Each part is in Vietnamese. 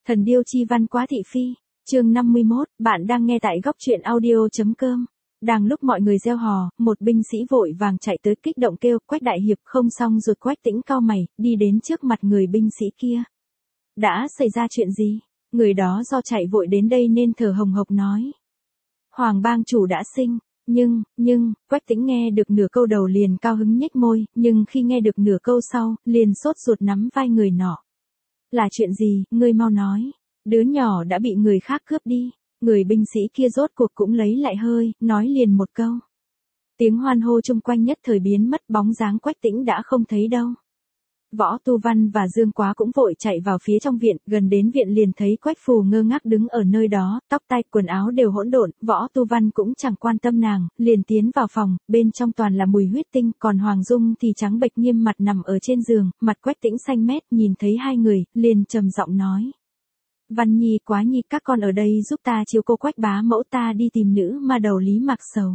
Thần điêu chi văn quá thị phi. Chương 51, bạn đang nghe tại góc truyện audio.com. Đang lúc mọi người reo hò, một binh sĩ vội vàng chạy tới kích động kêu, Quách đại hiệp, không xong rồi. Quách Tĩnh cau mày, đi đến trước mặt người binh sĩ kia. Đã xảy ra chuyện gì? Người đó do chạy vội đến đây nên thở hồng hộc nói. Hoàng bang chủ đã sinh. Nhưng, Quách Tĩnh nghe được nửa câu đầu liền cao hứng nhếch môi, nhưng khi nghe được nửa câu sau, liền sốt ruột nắm vai người nọ. Là chuyện gì, ngươi mau nói. Đứa nhỏ đã bị người khác cướp đi. Người binh sĩ kia rốt cuộc cũng lấy lại hơi, nói liền một câu. Tiếng hoan hô chung quanh nhất thời biến mất, bóng dáng Quách Tĩnh đã không thấy đâu. Võ Tu Văn và Dương Quá cũng vội chạy vào phía trong viện, gần đến viện liền thấy Quách Phù ngơ ngác đứng ở nơi đó, tóc tai quần áo đều hỗn độn, Võ Tu Văn cũng chẳng quan tâm nàng, liền tiến vào phòng, bên trong toàn là mùi huyết tinh, còn Hoàng Dung thì trắng bệch nghiêm mặt nằm ở trên giường, mặt Quách Tĩnh xanh mét, nhìn thấy hai người, liền trầm giọng nói. Văn Nhi, Quá Nhi, các con ở đây giúp ta chiếu cô Quách bá mẫu, ta đi tìm nữ ma đầu Lý Mạc Sầu.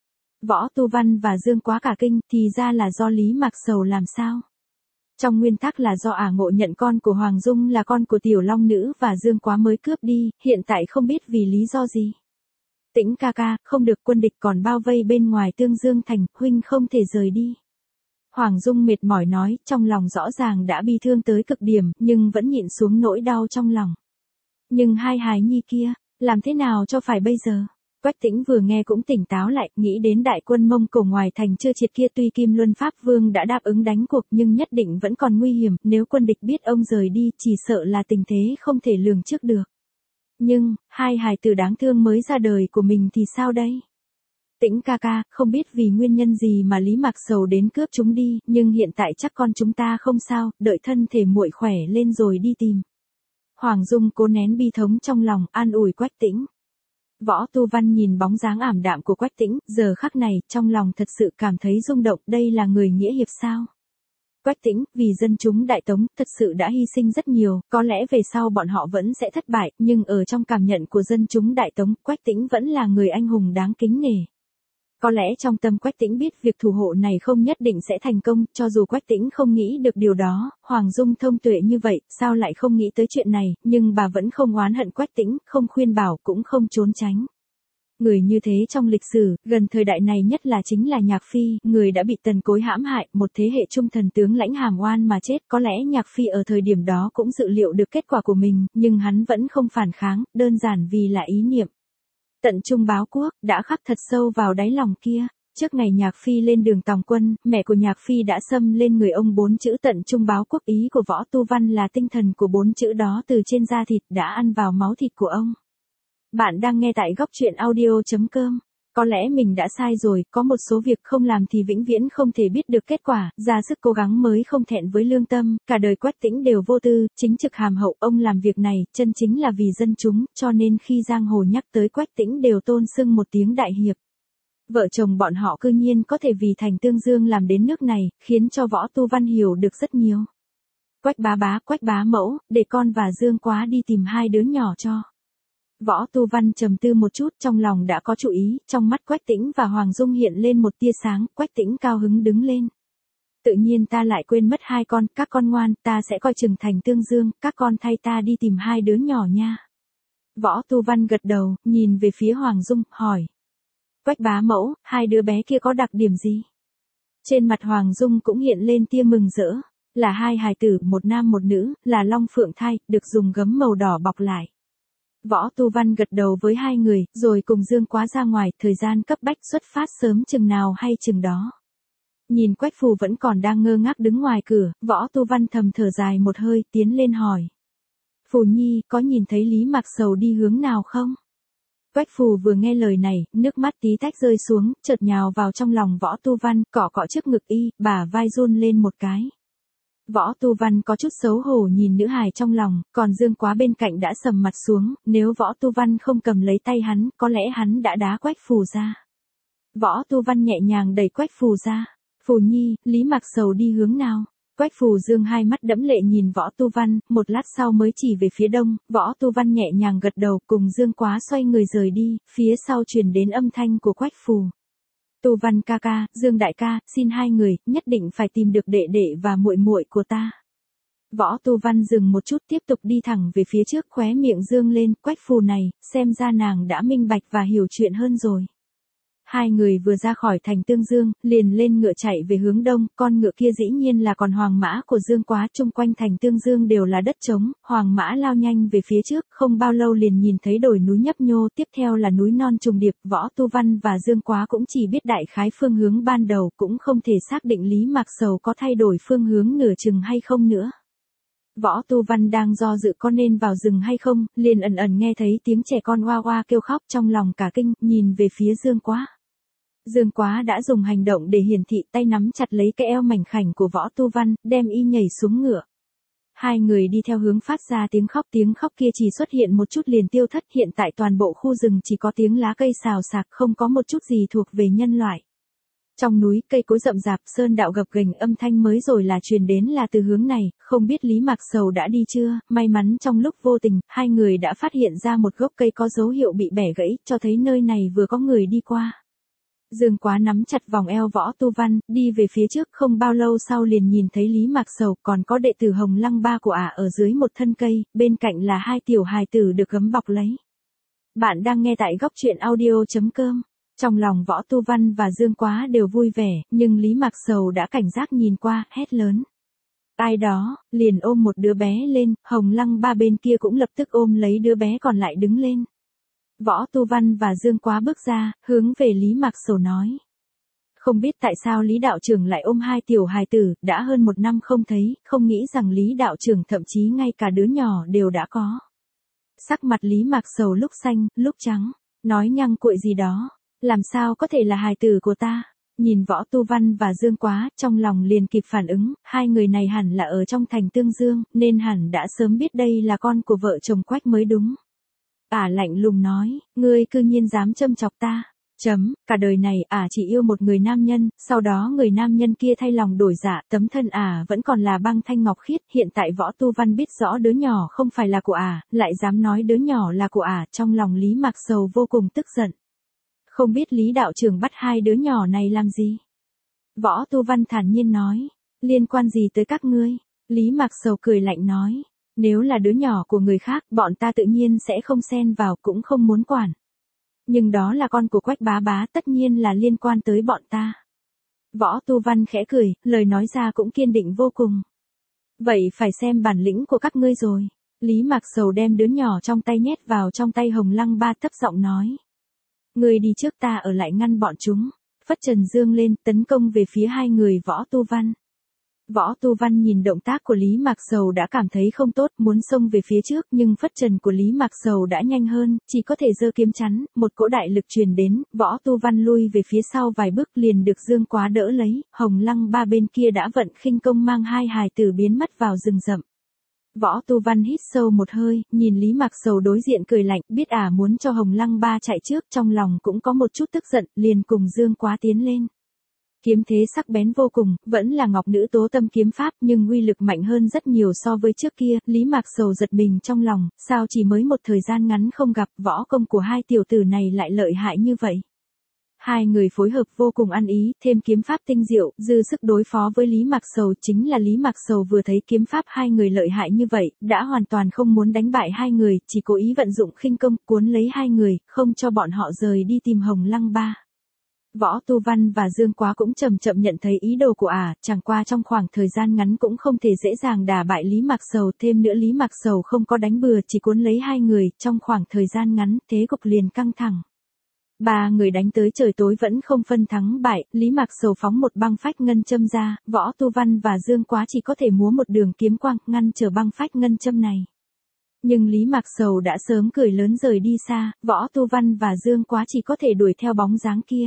Võ Tu Văn và Dương Quá cả kinh, thì ra là do Lý Mạc Sầu làm sao? Trong nguyên tắc là do ngộ nhận con của Hoàng Dung là con của Tiểu Long Nữ và Dương Quá mới cướp đi, hiện tại không biết vì lý do gì. Tĩnh ca ca, không được, quân địch còn bao vây bên ngoài Tương Dương thành, huynh không thể rời đi. Hoàng Dung mệt mỏi nói, trong lòng rõ ràng đã bi thương tới cực điểm, nhưng vẫn nhịn xuống nỗi đau trong lòng. Nhưng hai hài nhi kia, làm thế nào cho phải bây giờ? Quách Tĩnh vừa nghe cũng tỉnh táo lại, nghĩ đến đại quân Mông Cổ ngoài thành chưa triệt kia, tuy Kim Luân Pháp Vương đã đáp ứng đánh cuộc nhưng nhất định vẫn còn nguy hiểm, nếu quân địch biết ông rời đi, chỉ sợ là tình thế không thể lường trước được. Nhưng, hai hài tử đáng thương mới ra đời của mình thì sao đây? Tĩnh ca ca, không biết vì nguyên nhân gì mà Lý Mạc Sầu đến cướp chúng đi, nhưng hiện tại chắc con chúng ta không sao, đợi thân thể muội khỏe lên rồi đi tìm. Hoàng Dung cố nén bi thống trong lòng, an ủi Quách Tĩnh. Võ Tu Văn nhìn bóng dáng ảm đạm của Quách Tĩnh, giờ khắc này, trong lòng thật sự cảm thấy rung động, đây là người nghĩa hiệp sao? Quách Tĩnh, vì dân chúng Đại Tống, thật sự đã hy sinh rất nhiều, có lẽ về sau bọn họ vẫn sẽ thất bại, nhưng ở trong cảm nhận của dân chúng Đại Tống, Quách Tĩnh vẫn là người anh hùng đáng kính nể. Có lẽ trong tâm Quách Tĩnh biết việc thủ hộ này không nhất định sẽ thành công, cho dù Quách Tĩnh không nghĩ được điều đó, Hoàng Dung thông tuệ như vậy, sao lại không nghĩ tới chuyện này, nhưng bà vẫn không oán hận Quách Tĩnh, không khuyên bảo cũng không trốn tránh. Người như thế trong lịch sử, gần thời đại này nhất là chính là Nhạc Phi, người đã bị Tần Cối hãm hại, một thế hệ trung thần tướng lãnh hàm oan mà chết, có lẽ Nhạc Phi ở thời điểm đó cũng dự liệu được kết quả của mình, nhưng hắn vẫn không phản kháng, đơn giản vì là ý niệm. Tận trung báo quốc, đã khắc thật sâu vào đáy lòng kia. Trước ngày Nhạc Phi lên đường tòng quân, mẹ của Nhạc Phi đã xâm lên người ông 4 chữ tận trung báo quốc, ý của Võ Tu Văn là tinh thần của 4 chữ đó từ trên da thịt đã ăn vào máu thịt của ông. Bạn đang nghe tại góc truyện audio.com. Có lẽ mình đã sai rồi, có một số việc không làm thì vĩnh viễn không thể biết được kết quả, ra sức cố gắng mới không thẹn với lương tâm, cả đời Quách Tĩnh đều vô tư, chính trực hàm hậu, ông làm việc này, chân chính là vì dân chúng, cho nên khi giang hồ nhắc tới Quách Tĩnh đều tôn xưng một tiếng đại hiệp. Vợ chồng bọn họ cư nhiên có thể vì thành Tương Dương làm đến nước này, khiến cho Võ Tu Văn hiểu được rất nhiều. Quách bá mẫu, để con và Dương Quá đi tìm hai đứa nhỏ cho. Võ Tu Văn trầm tư một chút, trong lòng đã có chủ ý, trong mắt Quách Tĩnh và Hoàng Dung hiện lên một tia sáng, Quách Tĩnh cao hứng đứng lên. Tự nhiên ta lại quên mất hai con, các con ngoan, ta sẽ coi chừng thành Tương Dương, các con thay ta đi tìm hai đứa nhỏ nha. Võ Tu Văn gật đầu, nhìn về phía Hoàng Dung, hỏi. Quách bá mẫu, hai đứa bé kia có đặc điểm gì? Trên mặt Hoàng Dung cũng hiện lên tia mừng rỡ, là hai hài tử, một nam một nữ, là long phượng thai, được dùng gấm màu đỏ bọc lại. Võ Tu Văn gật đầu với hai người, rồi cùng Dương Quá ra ngoài, thời gian cấp bách xuất phát sớm chừng nào hay chừng đó. Nhìn Quách Phù vẫn còn đang ngơ ngác đứng ngoài cửa, Võ Tu Văn thầm thở dài một hơi, tiến lên hỏi. Phù Nhi, có nhìn thấy Lý Mạc Sầu đi hướng nào không? Quách Phù vừa nghe lời này, nước mắt tí tách rơi xuống, chợt nhào vào trong lòng Võ Tu Văn, cọ cọ trước ngực y, bả vai run lên một cái. Võ Tu Văn có chút xấu hổ nhìn nữ hài trong lòng, còn Dương Quá bên cạnh đã sầm mặt xuống, nếu Võ Tu Văn không cầm lấy tay hắn, có lẽ hắn đã đá Quách Phù ra. Võ Tu Văn nhẹ nhàng đẩy Quách Phù ra. Phù Nhi, Lý Mạc Sầu đi hướng nào? Quách Phù Dương hai mắt đẫm lệ nhìn Võ Tu Văn, một lát sau mới chỉ về phía đông, Võ Tu Văn nhẹ nhàng gật đầu, cùng Dương Quá xoay người rời đi, phía sau truyền đến âm thanh của Quách Phù. Tu Văn ca ca, Dương đại ca, xin hai người, nhất định phải tìm được đệ đệ và muội muội của ta. Võ Tu Văn dừng một chút tiếp tục đi thẳng về phía trước, khóe miệng dương lên, Quách phù này, xem ra nàng đã minh bạch và hiểu chuyện hơn rồi. Hai người vừa ra khỏi thành Tương Dương, liền lên ngựa chạy về hướng đông, con ngựa kia dĩ nhiên là con hoàng mã của Dương Quá, chung quanh thành Tương Dương đều là đất trống, hoàng mã lao nhanh về phía trước, không bao lâu liền nhìn thấy đồi núi nhấp nhô, tiếp theo là núi non trùng điệp, Võ Tu Văn và Dương Quá cũng chỉ biết đại khái phương hướng ban đầu, cũng không thể xác định Lý Mạc Sầu có thay đổi phương hướng nửa chừng hay không nữa. Võ Tu Văn đang do dự có nên vào rừng hay không, liền ẩn ẩn nghe thấy tiếng trẻ con oa oa kêu khóc, trong lòng cả kinh, nhìn về phía Dương Quá. Dương Quá đã dùng hành động để hiển thị, tay nắm chặt lấy cái eo mảnh khảnh của Võ Tu Văn, đem y nhảy xuống ngựa. Hai người đi theo hướng phát ra tiếng khóc kia chỉ xuất hiện một chút liền tiêu thất, hiện tại toàn bộ khu rừng chỉ có tiếng lá cây xào xạc, không có một chút gì thuộc về nhân loại. Trong núi, cây cối rậm rạp, sơn đạo gập ghềnh, âm thanh mới rồi là truyền đến là từ hướng này, không biết Lý Mạc Sầu đã đi chưa, may mắn trong lúc vô tình, hai người đã phát hiện ra một gốc cây có dấu hiệu bị bẻ gãy, cho thấy nơi này vừa có người đi qua. Dương Quá nắm chặt vòng eo Võ Tu Văn, đi về phía trước, không bao lâu sau liền nhìn thấy Lý Mạc Sầu, còn có đệ tử Hồng Lăng Ba của ả ở dưới một thân cây, bên cạnh là hai tiểu hài tử được gấm bọc lấy. Bạn đang nghe tại góc truyện audio.com. Trong lòng Võ Tu Văn và Dương Quá đều vui vẻ, nhưng Lý Mạc Sầu đã cảnh giác nhìn qua, hét lớn. Ai đó, liền ôm một đứa bé lên, Hồng Lăng Ba bên kia cũng lập tức ôm lấy đứa bé còn lại đứng lên. Võ Tu Văn và Dương Quá bước ra, hướng về Lý Mạc Sầu nói. Không biết tại sao Lý đạo trưởng lại ôm hai tiểu hài tử, đã hơn một năm không thấy, không nghĩ rằng Lý đạo trưởng thậm chí ngay cả đứa nhỏ đều đã có. Sắc mặt Lý Mạc Sầu lúc xanh, lúc trắng, nói nhăng cuội gì đó, làm sao có thể là hài tử của ta. Nhìn Võ Tu Văn và Dương Quá, trong lòng liền kịp phản ứng, hai người này hẳn là ở trong thành Tương Dương, nên hẳn đã sớm biết đây là con của vợ chồng Quách mới đúng. Ả lạnh lùng nói, ngươi cư nhiên dám châm chọc ta. Cả đời này ả chỉ yêu một người nam nhân, sau đó người nam nhân kia thay lòng đổi dạ, tấm thân ả vẫn còn là băng thanh ngọc khiết, hiện tại Võ Tu Văn biết rõ đứa nhỏ không phải là của ả, lại dám nói đứa nhỏ là của ả, trong lòng Lý Mạc Sầu vô cùng tức giận. Không biết Lý đạo trưởng bắt hai đứa nhỏ này làm gì? Võ Tu Văn thản nhiên nói, liên quan gì tới các ngươi? Lý Mạc Sầu cười lạnh nói. Nếu là đứa nhỏ của người khác, bọn ta tự nhiên sẽ không xen vào, cũng không muốn quản. Nhưng đó là con của Quách bá bá, tất nhiên là liên quan tới bọn ta. Võ Tu Văn khẽ cười, lời nói ra cũng kiên định vô cùng. Vậy phải xem bản lĩnh của các ngươi rồi. Lý Mạc Sầu đem đứa nhỏ trong tay nhét vào trong tay Hồng Lăng Ba, thấp giọng nói. Ngươi đi trước, ta ở lại ngăn bọn chúng. Phất trần dương lên, tấn công về phía hai người Võ Tu Văn. Võ Tu Văn nhìn động tác của Lý Mạc Sầu đã cảm thấy không tốt, muốn xông về phía trước, nhưng phất trần của Lý Mạc Sầu đã nhanh hơn, chỉ có thể giơ kiếm chắn, một cỗ đại lực truyền đến, Võ Tu Văn lui về phía sau vài bước liền được Dương Quá đỡ lấy, Hồng Lăng Ba bên kia đã vận khinh công mang hai hài tử biến mất vào rừng rậm. Võ Tu Văn hít sâu một hơi, nhìn Lý Mạc Sầu đối diện cười lạnh, biết ả muốn cho Hồng Lăng Ba chạy trước, trong lòng cũng có một chút tức giận, liền cùng Dương Quá tiến lên. Kiếm thế sắc bén vô cùng, vẫn là Ngọc Nữ Tố Tâm kiếm pháp, nhưng uy lực mạnh hơn rất nhiều so với trước kia, Lý Mạc Sầu giật mình trong lòng, sao chỉ mới một thời gian ngắn không gặp, võ công của hai tiểu tử này lại lợi hại như vậy. Hai người phối hợp vô cùng ăn ý, thêm kiếm pháp tinh diệu, dư sức đối phó với Lý Mạc Sầu, chính là Lý Mạc Sầu vừa thấy kiếm pháp hai người lợi hại như vậy, đã hoàn toàn không muốn đánh bại hai người, chỉ cố ý vận dụng khinh công, cuốn lấy hai người, không cho bọn họ rời đi tìm Hồng Lăng Ba. Võ Tu Văn và Dương Quá cũng chậm chậm nhận thấy ý đồ của ả, chẳng qua trong khoảng thời gian ngắn cũng không thể dễ dàng đả bại Lý Mạc Sầu, thêm nữa Lý Mạc Sầu không có đánh bừa, chỉ cuốn lấy hai người, trong khoảng thời gian ngắn, thế cục liền căng thẳng. Ba người đánh tới trời tối vẫn không phân thắng bại, Lý Mạc Sầu phóng một băng phách ngân châm ra, Võ Tu Văn và Dương Quá chỉ có thể múa một đường kiếm quang, ngăn trở băng phách ngân châm này. Nhưng Lý Mạc Sầu đã sớm cười lớn rời đi xa, Võ Tu Văn và Dương Quá chỉ có thể đuổi theo bóng dáng kia.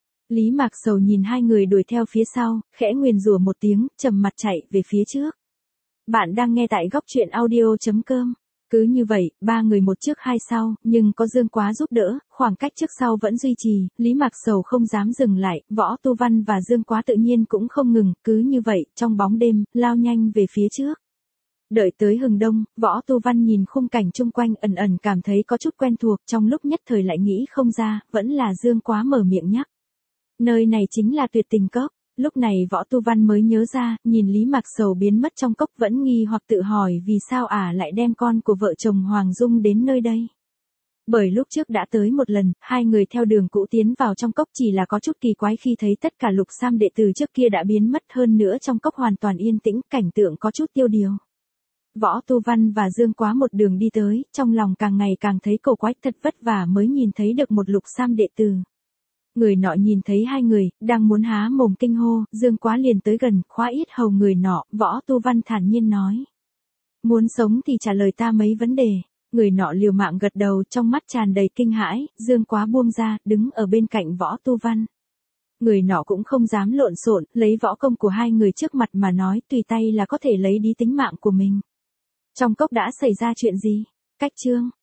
Lý Mạc Sầu nhìn hai người đuổi theo phía sau, khẽ nguyền rủa một tiếng, trầm mặt chạy về phía trước. Bạn đang nghe tại góc truyện audio.com. Cứ như vậy, ba người một trước hai sau, nhưng có Dương Quá giúp đỡ, khoảng cách trước sau vẫn duy trì, Lý Mạc Sầu không dám dừng lại, Võ Tu Văn và Dương Quá tự nhiên cũng không ngừng, cứ như vậy, trong bóng đêm, lao nhanh về phía trước. Đợi tới hừng đông, Võ Tu Văn nhìn khung cảnh chung quanh ẩn ẩn cảm thấy có chút quen thuộc, trong lúc nhất thời lại nghĩ không ra, vẫn là Dương Quá mở miệng nhắc. Nơi này chính là Tuyệt Tình Cốc. Lúc này Võ Tu Văn mới nhớ ra, nhìn Lý Mạc Sầu biến mất trong cốc vẫn nghi hoặc tự hỏi vì sao lại đem con của vợ chồng Hoàng Dung đến nơi đây. Bởi lúc trước đã tới một lần, hai người theo đường cũ tiến vào trong cốc chỉ là có chút kỳ quái khi thấy tất cả Lục Sam đệ tử trước kia đã biến mất, hơn nữa trong cốc hoàn toàn yên tĩnh, cảnh tượng có chút tiêu điều. Võ Tu Văn và Dương Quá một đường đi tới, trong lòng càng ngày càng thấy cổ quái, thật vất vả mới nhìn thấy được một Lục Sam đệ tử. Người nọ nhìn thấy hai người, đang muốn há mồm kinh hô, Dương Quá liền tới gần, khóa yết hầu người nọ, Võ Tu Văn thản nhiên nói. Muốn sống thì trả lời ta mấy vấn đề. Người nọ liều mạng gật đầu, trong mắt tràn đầy kinh hãi, Dương Quá buông ra, đứng ở bên cạnh Võ Tu Văn. Người nọ cũng không dám lộn xộn, lấy võ công của hai người trước mặt mà nói, tùy tay là có thể lấy đi tính mạng của mình. Trong cốc đã xảy ra chuyện gì? Cách chương